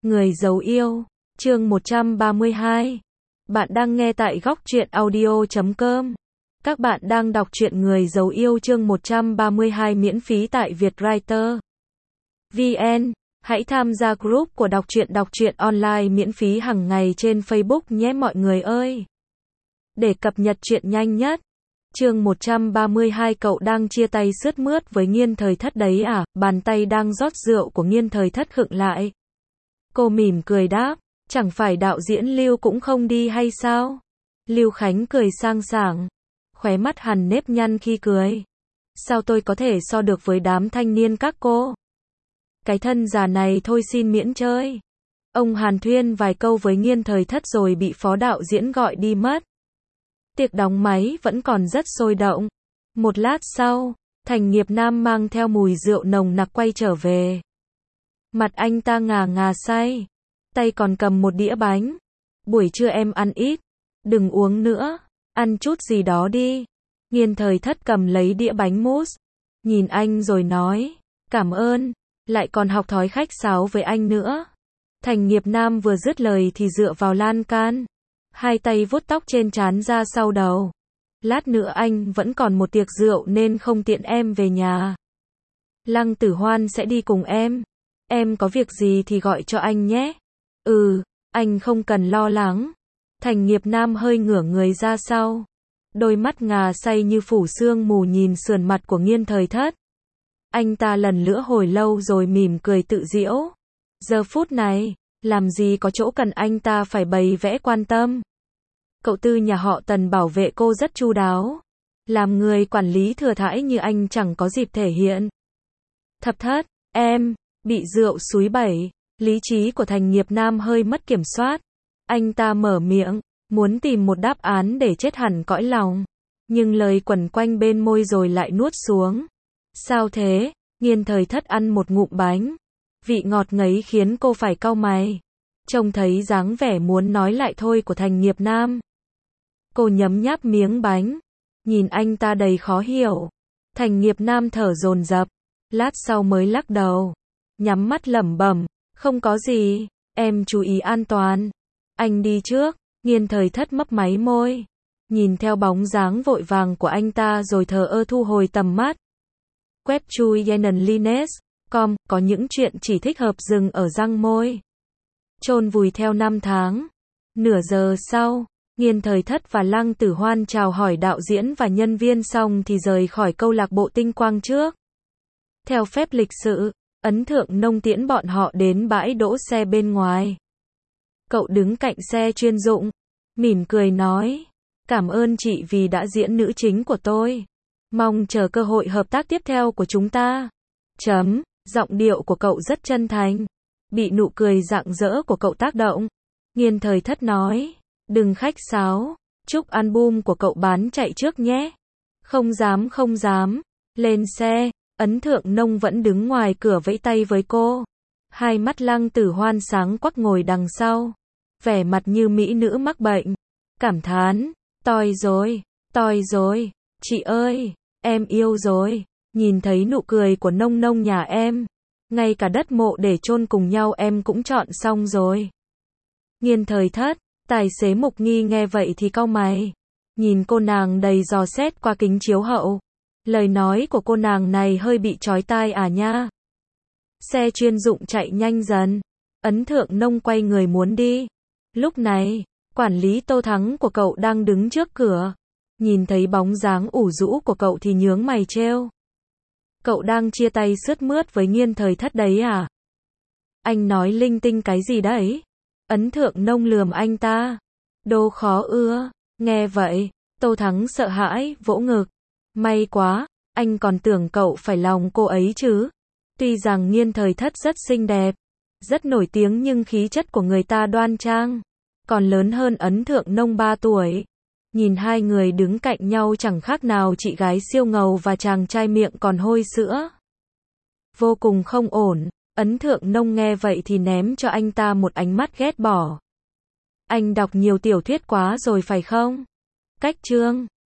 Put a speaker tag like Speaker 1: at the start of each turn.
Speaker 1: Người giấu yêu, chương 132. Bạn đang nghe tại góc truyện audio.com. Các bạn đang đọc truyện Người giấu yêu chương 132 miễn phí tại Vietwriter VN. Hãy tham gia group của đọc truyện online miễn phí hàng ngày trên Facebook nhé mọi người ơi. Để cập nhật truyện nhanh nhất. Chương 132 cậu đang chia tay sướt mướt với Nghiên Thời Thất đấy à? Bàn tay đang rót rượu của Nghiên Thời Thất khựng lại. Cô mỉm cười đáp, chẳng phải đạo diễn Lưu cũng không đi hay sao? Lưu Khánh cười sang sảng, khóe mắt hằn nếp nhăn khi cười. Sao tôi có thể so được với đám thanh niên các cô? Cái thân già này thôi xin miễn chơi. Ông hàn thuyên vài câu với Nghiên Thời Thất rồi bị phó đạo diễn gọi đi mất. Tiệc đóng máy vẫn còn rất sôi động. Một lát sau, Thành Nghiệp Nam mang theo mùi rượu nồng nặc quay trở về. Mặt anh ta ngà ngà say, tay còn cầm một đĩa bánh. Buổi trưa em ăn ít, đừng uống nữa, ăn chút gì đó đi. Nghiên Thời Thất cầm lấy đĩa bánh mousse, nhìn anh rồi nói, cảm ơn, lại còn học thói khách sáo với anh nữa. Thành Nghiệp Nam vừa dứt lời thì dựa vào lan can, hai tay vuốt tóc trên trán ra sau đầu. Lát nữa anh vẫn còn một tiệc rượu nên không tiện em về nhà. Lăng Tử Hoan sẽ đi cùng em. Em có việc gì thì gọi cho anh nhé. Anh không cần lo lắng. Thành Nghiệp Nam hơi ngửa người ra sau. Đôi mắt ngà say như phủ sương mù nhìn sườn mặt của Nghiên Thời Thất. Anh ta lần nữa hồi lâu rồi mỉm cười tự giễu. Giờ phút này, làm gì có chỗ cần anh ta phải bày vẽ quan tâm. Cậu Tư nhà họ Tần bảo vệ cô rất chu đáo. Làm người quản lý thừa thãi như anh chẳng có dịp thể hiện. Thập Thất, em bị rượu xúi bẩy, lý trí của Thành Nghiệp Nam hơi mất kiểm soát. Anh ta mở miệng, muốn tìm một đáp án để chết hẳn cõi lòng. Nhưng lời quẩn quanh bên môi rồi lại nuốt xuống. Sao thế? Nghiên Thời Thất ăn một ngụm bánh. Vị ngọt ngấy khiến cô phải cau mày. Trông thấy dáng vẻ muốn nói lại thôi của Thành Nghiệp Nam. Cô nhấm nháp miếng bánh. Nhìn anh ta đầy khó hiểu. Thành Nghiệp Nam thở dồn dập. Lát sau mới lắc đầu. Nhắm mắt lẩm bẩm, không có gì, em chú ý an toàn. Anh đi trước. Nghiên Thời Thất mấp máy môi. Nhìn theo bóng dáng vội vàng của anh ta rồi thờ ơ thu hồi tầm mắt. Web chui yenenlines.com có những chuyện chỉ thích hợp dừng ở răng môi. Chôn vùi theo năm tháng. Nửa giờ sau, Nghiên Thời Thất và Lăng Tử Hoan chào hỏi đạo diễn và nhân viên xong thì rời khỏi câu lạc bộ Tinh Quang trước. Theo phép lịch sự, Ấn Thượng Nông tiễn bọn họ đến bãi đỗ xe bên ngoài. Cậu đứng cạnh xe chuyên dụng, mỉm cười nói, cảm ơn chị vì đã diễn nữ chính của tôi. Mong chờ cơ hội hợp tác tiếp theo của chúng ta. Giọng điệu của cậu rất chân thành. Bị nụ cười rạng rỡ của cậu tác động. Nghiên Thời Thất nói, đừng khách sáo, chúc album của cậu bán chạy trước nhé. Không dám. Lên xe. Ấn Thượng Nông vẫn đứng ngoài cửa vẫy tay với cô. Hai mắt Lăng Tử Hoan sáng quắc ngồi đằng sau. Vẻ mặt như mỹ nữ mắc bệnh. Cảm thán, toi rồi, chị ơi, em yêu rồi. Nhìn thấy nụ cười của Nông Nông nhà em. Ngay cả đất mộ để chôn cùng nhau em cũng chọn xong rồi. Nghiên Thời Thất, tài xế Mục Nghi nghe vậy thì cau mày. Nhìn cô nàng đầy dò xét qua kính chiếu hậu. Lời nói của cô nàng này hơi bị chói tai à nha. Xe chuyên dụng chạy nhanh dần. Ấn Thượng Nông quay người muốn đi. Lúc này, quản lý Tô Thắng của cậu đang đứng trước cửa. Nhìn thấy bóng dáng ủ rũ của cậu thì nhướng mày trêu. Cậu đang chia tay sướt mướt với Nghiên Thời Thất đấy à? Anh nói linh tinh cái gì đấy? Ấn Thượng Nông lườm anh ta. Đồ khó ưa. Nghe vậy, Tô Thắng sợ hãi, vỗ ngực. May quá, anh còn tưởng cậu phải lòng cô ấy chứ. Tuy rằng Nghiên Thời Thất rất xinh đẹp, rất nổi tiếng nhưng khí chất của người ta đoan trang, còn lớn hơn Ấn Thượng Nông 3 tuổi. Nhìn hai người đứng cạnh nhau chẳng khác nào chị gái siêu ngầu và chàng trai miệng còn hôi sữa. Vô cùng không ổn. Ấn Thượng Nông nghe vậy thì ném cho anh ta một ánh mắt ghét bỏ. Anh đọc nhiều tiểu thuyết quá rồi phải không? Cách chương